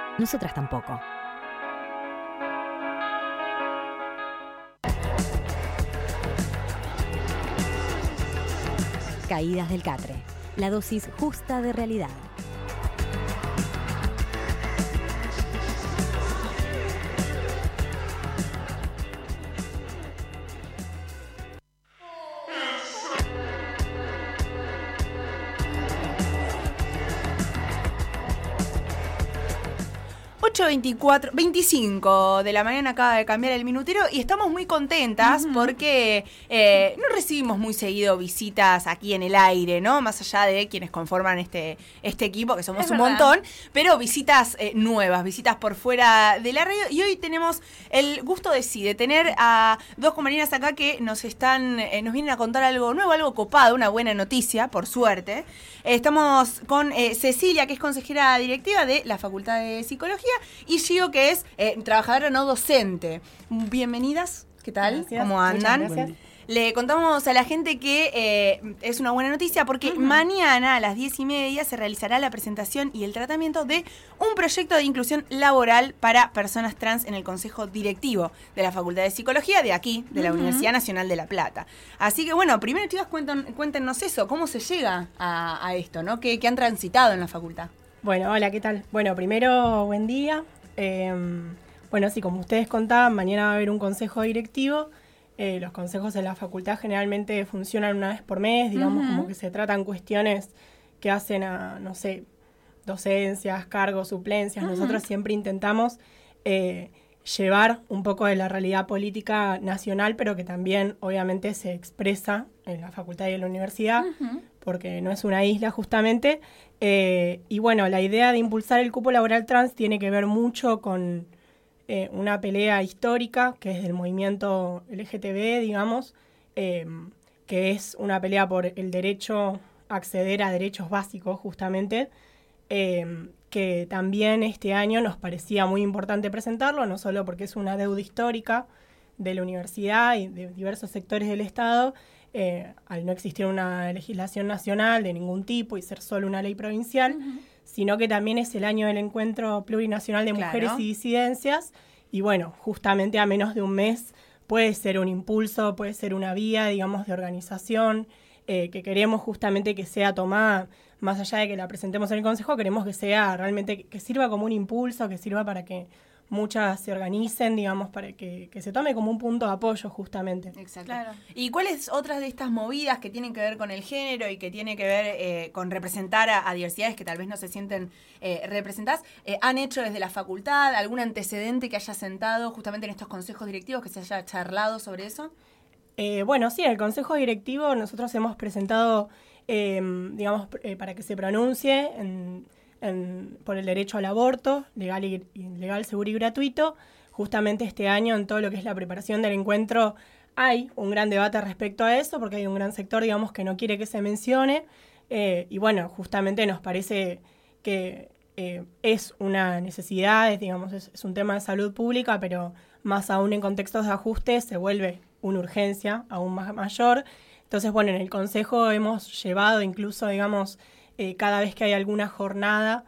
Nosotras tampoco. Caídas del Catre. La dosis justa de realidad. ...8:24, 25 de la mañana acaba de cambiar el minutero y estamos muy contentas porque no recibimos muy seguido visitas aquí en el aire, ¿no? Más allá de quienes conforman este equipo, que somos un montón, pero visitas nuevas, visitas por fuera de la radio. Y hoy tenemos el gusto de tener a dos compañeras acá que nos vienen a contar algo nuevo, algo copado, una buena noticia, por suerte. Estamos con Cecilia, que es consejera directiva de la Facultad de Psicología, y Gio, que es trabajadora no docente. Bienvenidas, ¿qué tal? Gracias. ¿Cómo andan? Muchas gracias. Le contamos a la gente que es una buena noticia porque mañana a las 10:30 se realizará la presentación y el tratamiento de un proyecto de inclusión laboral para personas trans en el Consejo Directivo de la Facultad de Psicología de aquí, de la Universidad Nacional de La Plata. Así que bueno, primero chicas, cuéntenos eso, ¿cómo se llega a esto, ¿no? ¿Qué han transitado en la facultad? Bueno, hola, ¿qué tal? Bueno, primero, buen día. Bueno, sí, como ustedes contaban, mañana va a haber un consejo directivo. Los consejos en la facultad generalmente funcionan una vez por mes, digamos, como que se tratan cuestiones que hacen a, no sé, docencias, cargos, suplencias. Nosotros siempre intentamos llevar un poco de la realidad política nacional, pero que también obviamente se expresa en la facultad y en la universidad, porque no es una isla justamente. Y bueno, la idea de impulsar el cupo laboral trans tiene que ver mucho con una pelea histórica, que es del movimiento LGTB, digamos, que es una pelea por el derecho a acceder a derechos básicos, justamente, que también este año nos parecía muy importante presentarlo, no solo porque es una deuda histórica de la universidad y de diversos sectores del Estado, al no existir una legislación nacional de ningún tipo y ser solo una ley provincial, sino que también es el año del Encuentro Plurinacional de Mujeres y Disidencias, y bueno, justamente a menos de un mes puede ser un impulso, puede ser una vía, digamos, de organización, que queremos justamente que sea tomada, más allá de que la presentemos en el Consejo, queremos que sea realmente, que sirva como un impulso, que sirva para que muchas se organicen, digamos, para que se tome como un punto de apoyo, justamente. Exacto. Claro. ¿Y cuáles otras de estas movidas que tienen que ver con el género y que tienen que ver con representar a diversidades que tal vez no se sienten representadas, han hecho desde la facultad? ¿Algún antecedente que haya sentado justamente en estos consejos directivos, que se haya charlado sobre eso? Bueno, sí, en el consejo directivo nosotros hemos presentado, digamos, para que se pronuncie por el derecho al aborto, legal, seguro y gratuito. Justamente este año, en todo lo que es la preparación del encuentro, hay un gran debate respecto a eso, porque hay un gran sector, digamos, que no quiere que se mencione. Y bueno, justamente nos parece que es una necesidad, digamos, es un tema de salud pública, pero más aún en contextos de ajuste se vuelve una urgencia aún más mayor. Entonces, bueno, en el Consejo hemos llevado incluso, digamos, cada vez que hay alguna jornada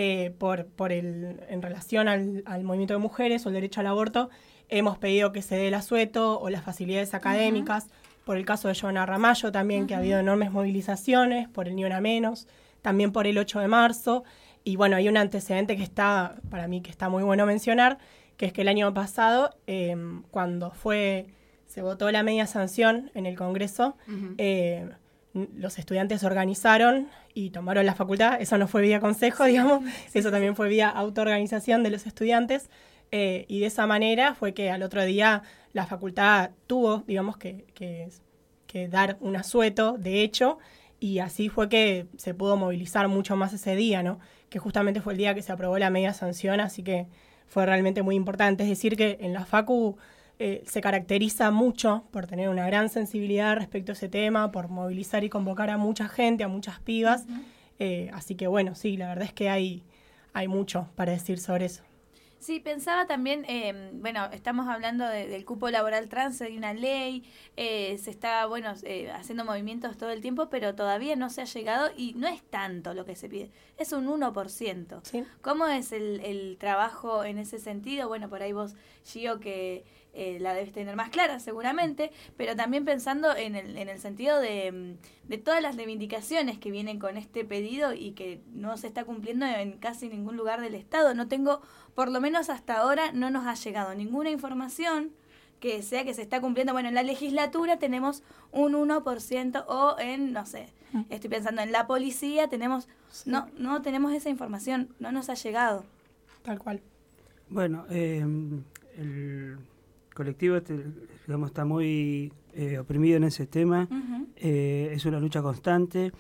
en relación al movimiento de mujeres o el derecho al aborto, hemos pedido que se dé el asueto o las facilidades académicas. Por el caso de Joana Ramallo también, que ha habido enormes movilizaciones, por el Ni Una Menos, también por el 8 de marzo. Y bueno, hay un antecedente que está, para mí, que está muy bueno mencionar, que es que el año pasado, cuando se votó la media sanción en el Congreso, los estudiantes se organizaron y tomaron la facultad. Eso no fue vía consejo, digamos, eso también fue vía autoorganización de los estudiantes, y de esa manera fue que al otro día la facultad tuvo, digamos, que dar un asueto, de hecho, y así fue que se pudo movilizar mucho más ese día, ¿no? Que justamente fue el día que se aprobó la media sanción, así que fue realmente muy importante. Es decir, que en la facu se caracteriza mucho por tener una gran sensibilidad respecto a ese tema, por movilizar y convocar a mucha gente, a muchas pibas. Así que bueno, sí, la verdad es que hay mucho para decir sobre eso. Sí, pensaba también, bueno, estamos hablando del cupo laboral trans, hay una ley, se está, bueno, haciendo movimientos todo el tiempo, pero todavía no se ha llegado y no es tanto lo que se pide, es un 1%. Sí. ¿Cómo es el trabajo en ese sentido? Bueno, por ahí vos, Gio, que la debes tener más clara seguramente, pero también pensando en el sentido de todas las reivindicaciones que vienen con este pedido y que no se está cumpliendo en casi ningún lugar del Estado. No tengo, por lo menos hasta ahora, no nos ha llegado ninguna información que sea que se está cumpliendo. Bueno, en la legislatura tenemos un 1% o en, no sé, estoy pensando en la policía, tenemos no tenemos esa información, no nos ha llegado. Tal cual. Bueno, el colectivo digamos, está muy oprimido en ese tema. Uh-huh. Es una lucha constante.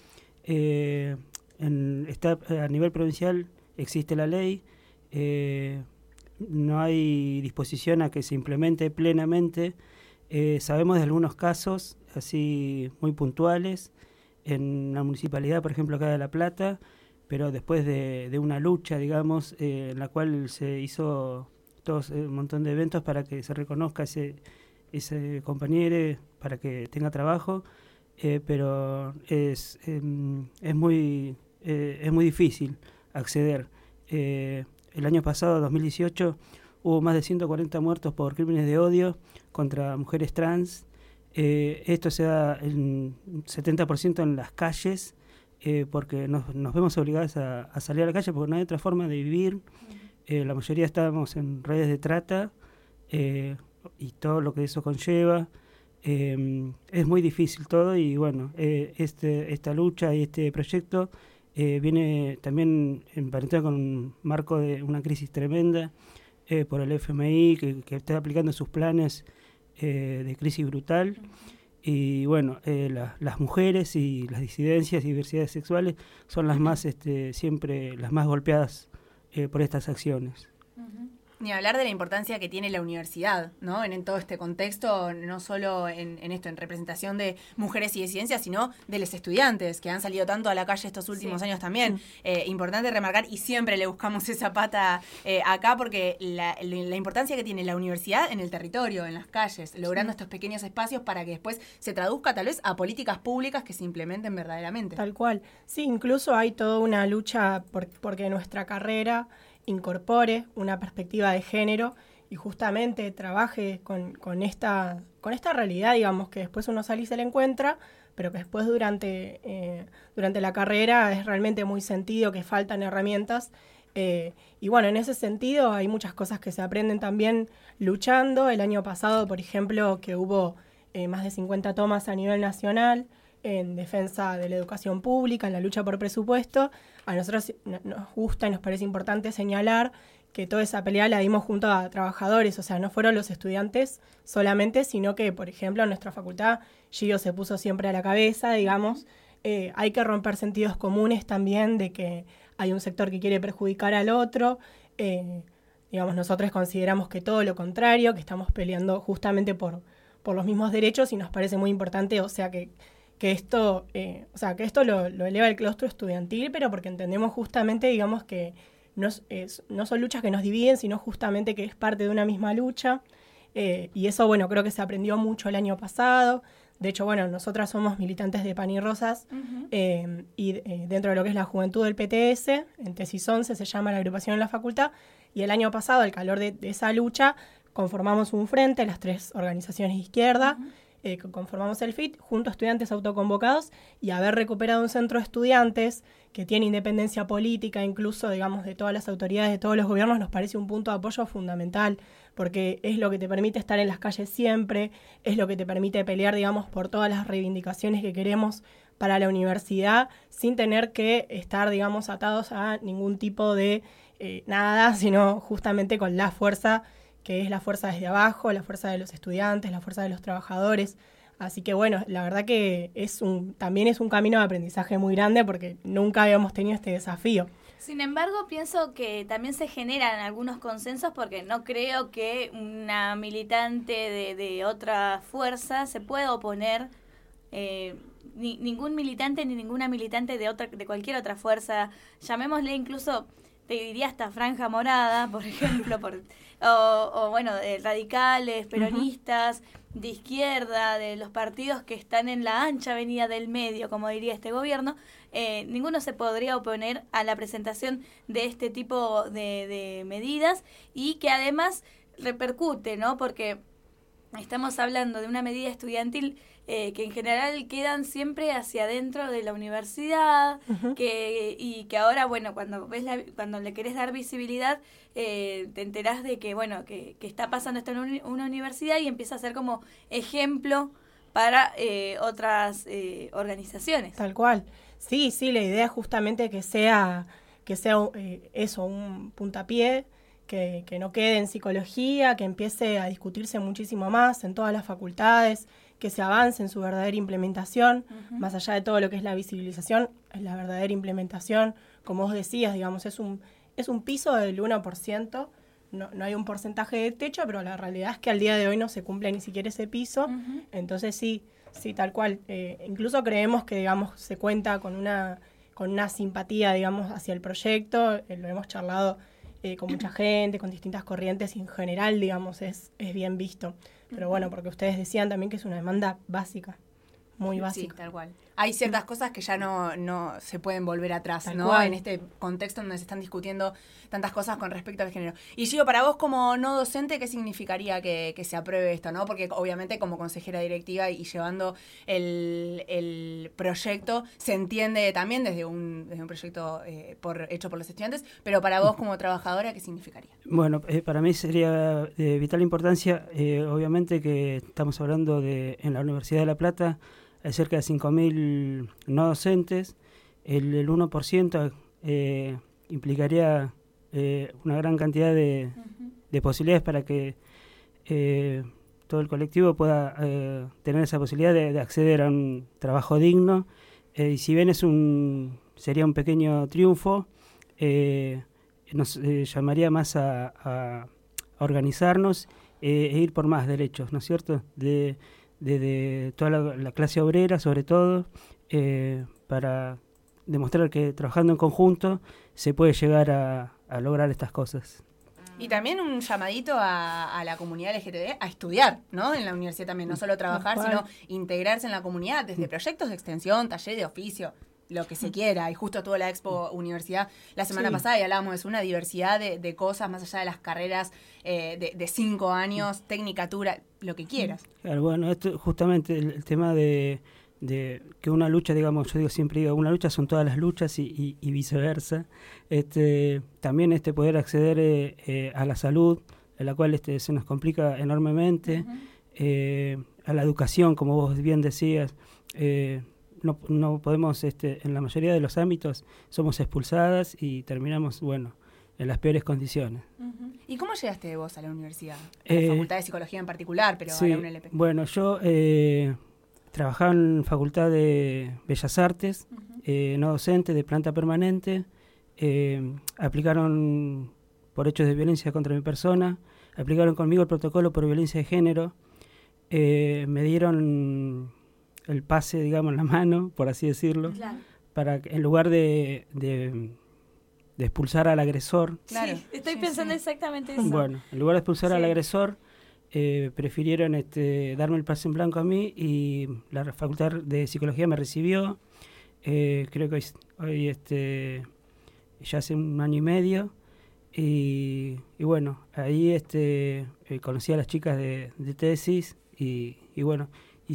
Está a nivel provincial existe la ley. No hay disposición a que se implemente plenamente. Sabemos de algunos casos así muy puntuales en la municipalidad, por ejemplo, acá de La Plata, pero después de una lucha, digamos, en la cual se hizo un montón de eventos para que se reconozca ese compañero, para que tenga trabajo, pero es muy difícil acceder. El año pasado, 2018, hubo más de 140 muertos por crímenes de odio contra mujeres trans. Esto se da en 70% en las calles, porque nos vemos obligados a salir a la calle porque no hay otra forma de vivir. La mayoría estábamos en redes de trata y todo lo que eso conlleva. Es muy difícil todo y bueno, esta lucha y este proyecto viene también emparentado con un marco de una crisis tremenda por el FMI que está aplicando sus planes de crisis brutal. Y bueno, las mujeres y las disidencias y diversidades sexuales son las más siempre las más golpeadas por estas acciones. Uh-huh. Ni hablar de la importancia que tiene la universidad, ¿no? En todo este contexto, no solo en representación de mujeres y disidencias, sino de los estudiantes que han salido tanto a la calle estos últimos años también. Importante remarcar, y siempre le buscamos esa pata acá, porque la importancia que tiene la universidad en el territorio, en las calles, logrando estos pequeños espacios para que después se traduzca tal vez a políticas públicas que se implementen verdaderamente. Tal cual. Sí, incluso hay toda una lucha porque nuestra carrera incorpore una perspectiva de género y justamente trabaje con esta realidad, digamos, que después uno sale y se la encuentra, pero que después durante la carrera es realmente muy sentido que faltan herramientas. Y bueno, en ese sentido hay muchas cosas que se aprenden también luchando. El año pasado, por ejemplo, que hubo más de 50 tomas a nivel nacional en defensa de la educación pública, en la lucha por presupuesto. A nosotros nos gusta y nos parece importante señalar que toda esa pelea la dimos junto a trabajadores, o sea, no fueron los estudiantes solamente, sino que, por ejemplo, en nuestra facultad, Gio se puso siempre a la cabeza, digamos. Hay que romper sentidos comunes también de que hay un sector que quiere perjudicar al otro. Digamos, nosotros consideramos que todo lo contrario, que estamos peleando justamente por los mismos derechos y nos parece muy importante, o sea, que esto lo eleva el claustro estudiantil, pero porque entendemos justamente, digamos, que no son luchas que nos dividen, sino justamente que es parte de una misma lucha. Y eso, bueno, creo que se aprendió mucho el año pasado. De hecho, bueno, nosotras somos militantes de Pan y Rosas, uh-huh. Y dentro de lo que es la juventud del PTS, en Tesis 11 se llama la agrupación en la facultad, y el año pasado, al calor de esa lucha, conformamos un frente, las 3 organizaciones de izquierda, uh-huh. Conformamos el FIT junto a estudiantes autoconvocados, y haber recuperado un centro de estudiantes que tiene independencia política, incluso, digamos, de todas las autoridades, de todos los gobiernos, nos parece un punto de apoyo fundamental, porque es lo que te permite estar en las calles siempre, es lo que te permite pelear, digamos, por todas las reivindicaciones que queremos para la universidad, sin tener que estar, digamos, atados a ningún tipo de nada, sino justamente con la fuerza que es la fuerza desde abajo, la fuerza de los estudiantes, la fuerza de los trabajadores. Así que bueno, la verdad que también es un camino de aprendizaje muy grande porque nunca habíamos tenido este desafío. Sin embargo, pienso que también se generan algunos consensos porque no creo que una militante de otra fuerza se pueda oponer, ningún militante ni ninguna militante de cualquier otra fuerza, llamémosle incluso te diría hasta franja morada, por ejemplo, o bueno, de radicales, peronistas, de izquierda, de los partidos que están en la ancha avenida del medio, como diría este gobierno, ninguno se podría oponer a la presentación de este tipo de medidas y que además repercute, ¿no? Porque estamos hablando de una medida estudiantil que en general quedan siempre hacia adentro de la universidad, y que ahora, bueno, cuando le querés dar visibilidad, te enterás de que, bueno, que está pasando esto en una universidad y empieza a ser como ejemplo para otras organizaciones. Tal cual. Sí, la idea es justamente que sea eso, un puntapié, que no quede en psicología, que empiece a discutirse muchísimo más en todas las facultades, que se avance en su verdadera implementación, más allá de todo lo que es la visibilización, es la verdadera implementación. Como vos decías, digamos, es un piso del 1%, no hay un porcentaje de techo, pero la realidad es que al día de hoy no se cumple ni siquiera ese piso. Entonces sí, tal cual. Incluso creemos que, digamos, se cuenta con una simpatía, digamos, hacia el proyecto. Lo hemos charlado con mucha gente, con distintas corrientes, y en general, digamos, es bien visto. Pero bueno, porque ustedes decían también que es una demanda básica, muy básica. Sí, tal cual. Hay ciertas cosas que ya no se pueden volver atrás, Tal ¿no? cual. En este contexto donde se están discutiendo tantas cosas con respecto al género. Y Gio, para vos como no docente, ¿qué significaría que se apruebe esto, no? Porque obviamente como consejera directiva y llevando el proyecto, se entiende también desde un proyecto hecho por los estudiantes, pero para vos como trabajadora, ¿qué significaría? Bueno, para mí sería de vital importancia, obviamente que estamos hablando en la Universidad de La Plata, hay cerca de 5.000 no docentes, el 1% implicaría una gran cantidad de posibilidades para que todo el colectivo pueda tener esa posibilidad de acceder a un trabajo digno, y si bien sería un pequeño triunfo, nos llamaría más a organizarnos e ir por más derechos, ¿no es cierto?, de toda la clase obrera, sobre todo, para demostrar que trabajando en conjunto se puede llegar a lograr estas cosas. Y también un llamadito a la comunidad LGTB a estudiar, ¿no? En la universidad también, no solo trabajar, sino integrarse en la comunidad desde proyectos de extensión, taller de oficio, lo que se quiera. Y justo tuvo la Expo Universidad la semana pasada y hablábamos de eso, una diversidad de cosas más allá de las carreras de 5 años, tecnicatura, lo que quieras. Claro, bueno, esto justamente el tema de que una lucha, digamos, yo siempre digo, una lucha son todas las luchas y viceversa. También poder acceder a la salud, a la cual se nos complica enormemente, a la educación, como vos bien decías. No podemos, en la mayoría de los ámbitos somos expulsadas y terminamos, bueno, en las peores condiciones. ¿Y cómo llegaste vos a la universidad? A la Facultad de Psicología en particular, pero sí, a la UNLP. Bueno, yo trabajaba en Facultad de Bellas Artes, no docente, de planta permanente. Aplicaron por hechos de violencia contra mi persona, aplicaron conmigo el protocolo por violencia de género, me dieron el pase, digamos, en la mano, por así decirlo, Claro. para que, en lugar de expulsar al agresor, claro. Sí, estoy pensando exactamente eso. bueno, en lugar de expulsar al agresor, prefirieron darme el pase en blanco a mí, y la Facultad de Psicología me recibió, creo que hoy ya hace 1 año y medio, y bueno, ahí conocí a las chicas de tesis, y bueno,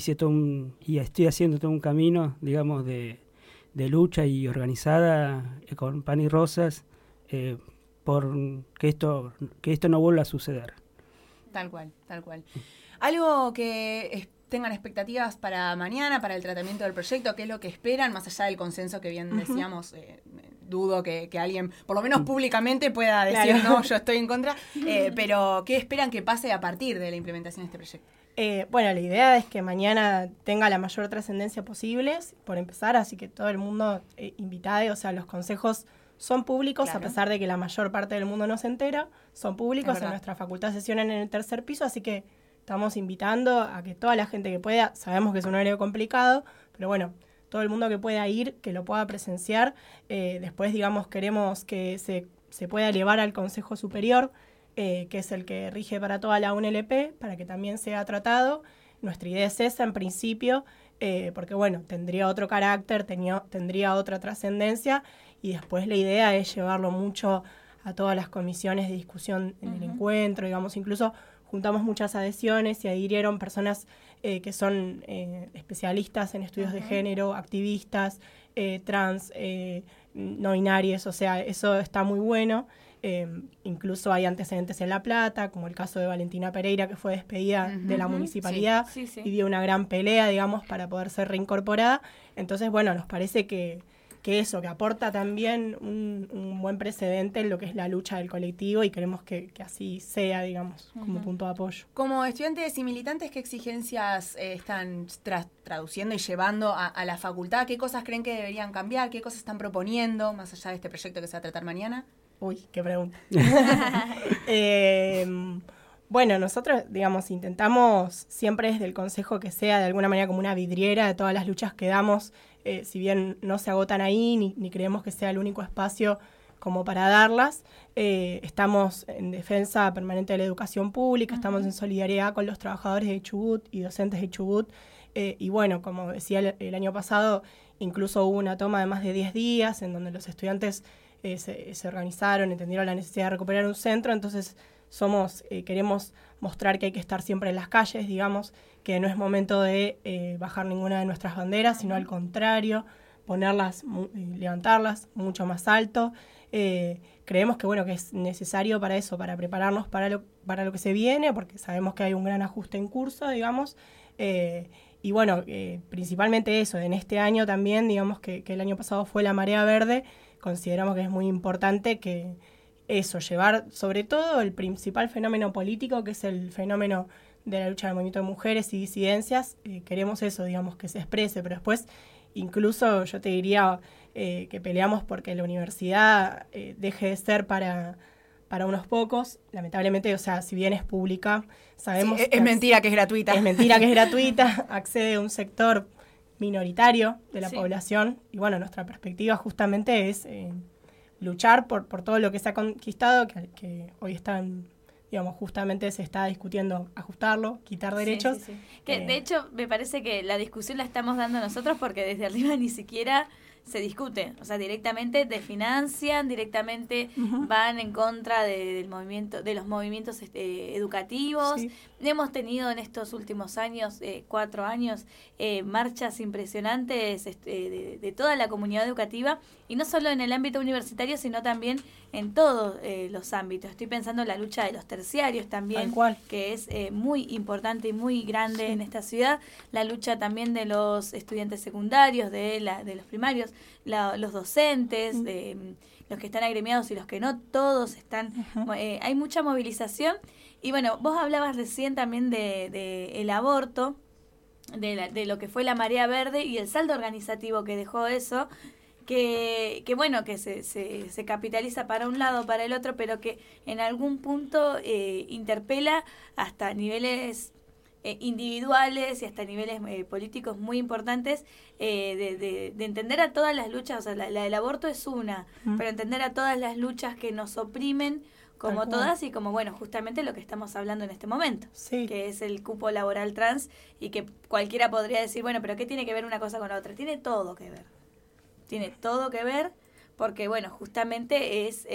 y estoy haciendo todo un camino, digamos, de lucha y organizada, con pan y rosas, por que esto no vuelva a suceder. Tal cual, tal cual. Algo que tengan expectativas para mañana, para el tratamiento del proyecto, ¿qué es lo que esperan, más allá del consenso que bien decíamos? Dudo que alguien, por lo menos públicamente, pueda decir, no, yo estoy en contra, pero ¿qué esperan que pase a partir de la implementación de este proyecto? Bueno, la idea es que mañana tenga la mayor trascendencia posible, por empezar, así que todo el mundo invitado, o sea, los consejos son públicos, claro, a pesar de que la mayor parte del mundo no se entera, son públicos, en nuestra facultad sesionan en el 3er piso, así que estamos invitando a que toda la gente que pueda, sabemos que es un horario complicado, pero bueno, todo el mundo que pueda ir, que lo pueda presenciar. Después, digamos, queremos que se se pueda elevar al Consejo Superior, que es el que rige para toda la UNLP, para que también sea tratado. Nuestra idea es esa, en principio, porque bueno, tendría otro carácter, tendría otra trascendencia, y después la idea es llevarlo mucho a todas las comisiones de discusión en el encuentro, digamos, incluso juntamos muchas adhesiones y adhirieron personas que son especialistas en estudios de género, activistas, trans, no binarios, o sea, eso está muy bueno. Incluso hay antecedentes en La Plata, como el caso de Valentina Pereira, que fue despedida de la municipalidad y dio una gran pelea, digamos, para poder ser reincorporada. Entonces, bueno, nos parece que eso, que aporta también un buen precedente en lo que es la lucha del colectivo, y queremos que así sea, digamos, como punto de apoyo. Como estudiantes y militantes, ¿qué exigencias están traduciendo y llevando a la facultad? ¿Qué cosas creen que deberían cambiar? ¿Qué cosas están proponiendo, más allá de este proyecto que se va a tratar mañana? Uy, qué pregunta. Bueno, nosotros, digamos, intentamos siempre desde el Consejo que sea de alguna manera como una vidriera de todas las luchas que damos, si bien no se agotan ahí, ni creemos que sea el único espacio como para darlas. Estamos en defensa permanente de la educación pública, estamos en solidaridad con los trabajadores de Chubut y docentes de Chubut, y bueno, como decía el año pasado, incluso hubo una toma de más de 10 días en donde los estudiantes se organizaron, entendieron la necesidad de recuperar un centro. Entonces queremos mostrar que hay que estar siempre en las calles, digamos, que no es momento de bajar ninguna de nuestras banderas, sino al contrario, ponerlas, levantarlas mucho más alto. Creemos que bueno, que es necesario para eso, para prepararnos para lo que se viene, porque sabemos que hay un gran ajuste en curso, digamos, y bueno, principalmente eso, en este año también, digamos que el año pasado fue la marea verde. Consideramos que es muy importante que eso, llevar sobre todo el principal fenómeno político, que es el fenómeno de la lucha del movimiento de mujeres y disidencias. Queremos eso, digamos, que se exprese, pero después incluso yo te diría que peleamos porque la universidad deje de ser para unos pocos, lamentablemente. O sea, si bien es pública, sabemos... Sí, es mentira que es gratuita. Es mentira que es gratuita, accede a un sector minoritario de la población, y bueno, nuestra perspectiva justamente es luchar por todo lo que se ha conquistado, que hoy están, digamos, justamente se está discutiendo ajustarlo, quitar derechos. Sí. Que de hecho me parece que la discusión la estamos dando nosotros porque desde arriba ni siquiera se discute, o sea, directamente desfinancian, directamente van en contra del movimiento, de los movimientos educativos. Sí. Hemos tenido en estos últimos años, 4 años, marchas impresionantes de toda la comunidad educativa, y no solo en el ámbito universitario, sino también en todos los ámbitos. Estoy pensando en la lucha de los terciarios también, que es muy importante y muy grande en esta ciudad. La lucha también de los estudiantes secundarios, de los primarios, los docentes, los que están agremiados y los que no, todos están. Hay mucha movilización. Y bueno, vos hablabas recién también de el aborto, de lo que fue la marea verde y el saldo organizativo que dejó eso, que bueno, que se capitaliza para un lado, para el otro, pero que en algún punto interpela hasta niveles individuales y hasta niveles políticos muy importantes, de entender a todas las luchas. O sea, la del aborto es una, pero entender a todas las luchas que nos oprimen, como todas, y como, bueno, justamente lo que estamos hablando en este momento, que es el cupo laboral trans, y que cualquiera podría decir, bueno, pero ¿qué tiene que ver una cosa con la otra? Tiene todo que ver. Tiene todo que ver, porque, bueno, justamente es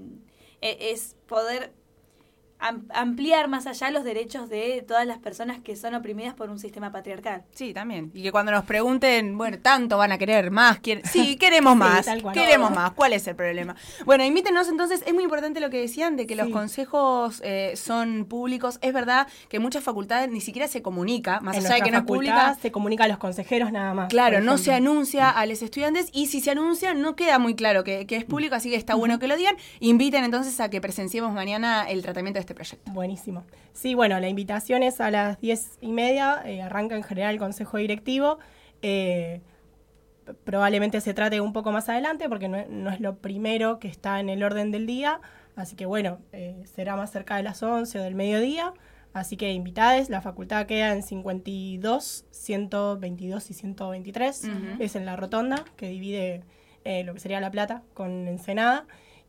poder ampliar más allá los derechos de todas las personas que son oprimidas por un sistema patriarcal. Sí, también. Y que cuando nos pregunten, bueno, tanto van a querer más. Sí, queremos más. Queremos más. ¿Cuál es el problema? Bueno, invítenos entonces. Es muy importante lo que decían de que los consejos son públicos. Es verdad que en muchas facultades ni siquiera se comunica, más allá de que no es pública. Se comunica a los consejeros nada más. Claro, no se anuncia a los estudiantes, y si se anuncia no queda muy claro que es público, así que está bueno que lo digan. Inviten entonces a que presenciemos mañana el tratamiento de este proyecto. Buenísimo. Sí, bueno, la invitación es a las 10:30, arranca en general el Consejo Directivo. Probablemente se trate un poco más adelante, porque no es lo primero que está en el orden del día, así que bueno, será más cerca de las 11 o del mediodía, así que invitades. La facultad queda en 52, 122 y 123, es en la rotonda que divide lo que sería La Plata con Ensenada.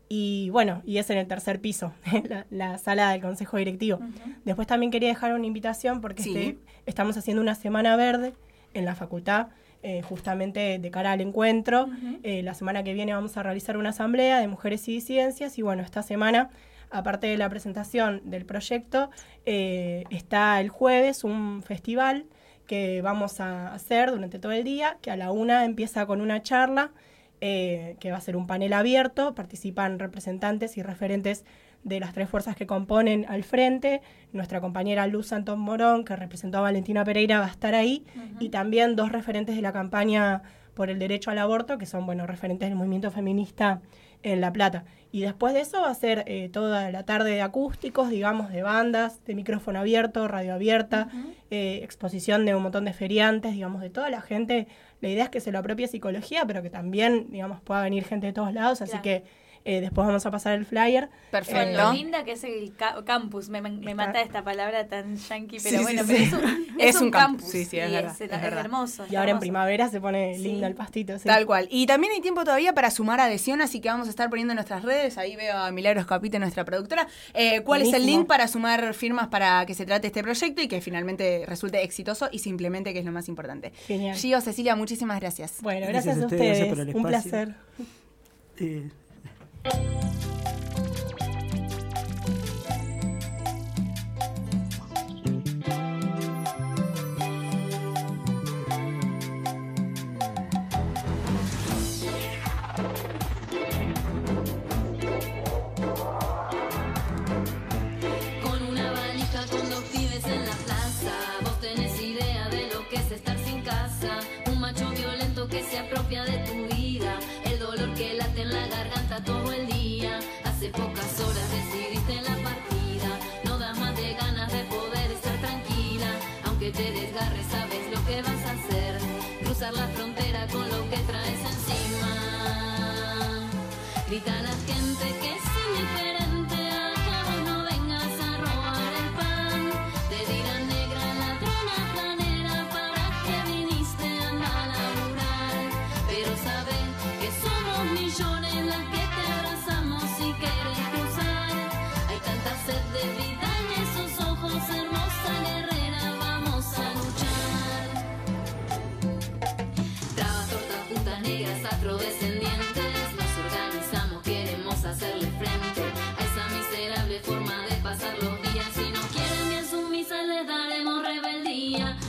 Y bueno, y es en el tercer piso, la sala del Consejo Directivo. Después también quería dejar una invitación porque estamos haciendo una semana verde en la facultad, justamente de cara al encuentro. La semana que viene vamos a realizar una asamblea de mujeres y disidencias y bueno, esta semana, aparte de la presentación del proyecto, está el jueves un festival que vamos a hacer durante todo el día, que a la 1 empieza con una charla, que va a ser un panel abierto, participan representantes y referentes de las 3 fuerzas que componen al frente. Nuestra compañera Luz Antón Morón, que representó a Valentina Pereira, va a estar ahí, y también 2 referentes de la campaña por el derecho al aborto, que son referentes del movimiento feminista en La Plata. Y después de eso va a ser toda la tarde de acústicos, digamos, de bandas, de micrófono abierto, radio abierta, exposición de un montón de feriantes, digamos, de toda la gente. La idea es que se lo apropie psicología, pero que también, digamos, pueda venir gente de todos lados, así que después vamos a pasar el flyer. Perfecto. Lo linda que es el campus, me mata esta palabra tan yankee, pero Sí, bueno, sí, pero sí. es un campus. Sí, sí, es y verdad, es es verdad. hermoso. Y ahora en primavera se pone lindo el pastito. Sí. Tal cual. Y también hay tiempo todavía para sumar adhesión, así que vamos a estar poniendo en nuestras redes. Ahí veo a Milagros Capite, nuestra productora. ¿Cuál es el link para sumar firmas para que se trate este proyecto y que finalmente resulte exitoso y se implemente, que es lo más importante? Genial. Gio, Cecilia, muchísimas gracias. Bueno, gracias a ustedes. Gracias por el Un espacio. placer. Con una valija con 2 pibes en la plaza, vos tenés idea de lo que es estar sin casa. Un macho violento que se apropia de tu vida, el dolor que late en la garganta todo el día. Hace pocas horas decidiste la partida, no das más de ganas de poder estar tranquila. Aunque te desgarres sabes lo que vas a hacer, cruzar la frontera con lo que traes encima. Grita a la gente que es indiferente, acá vos no vengas a robar el pan. Te dirán negra, ladrona, planera, para que viniste a laburar. Pero sabes que somos millones las que te abrazamos si quieres cruzar. Hay tanta sed de vida en esos ojos, hermosa guerrera, vamos a luchar. Trabas, tortas, putas negras, afrodescendientes, nos organizamos, queremos hacerle frente a esa miserable forma de pasar los días. Si no quieren bien sumisas, les daremos rebeldía.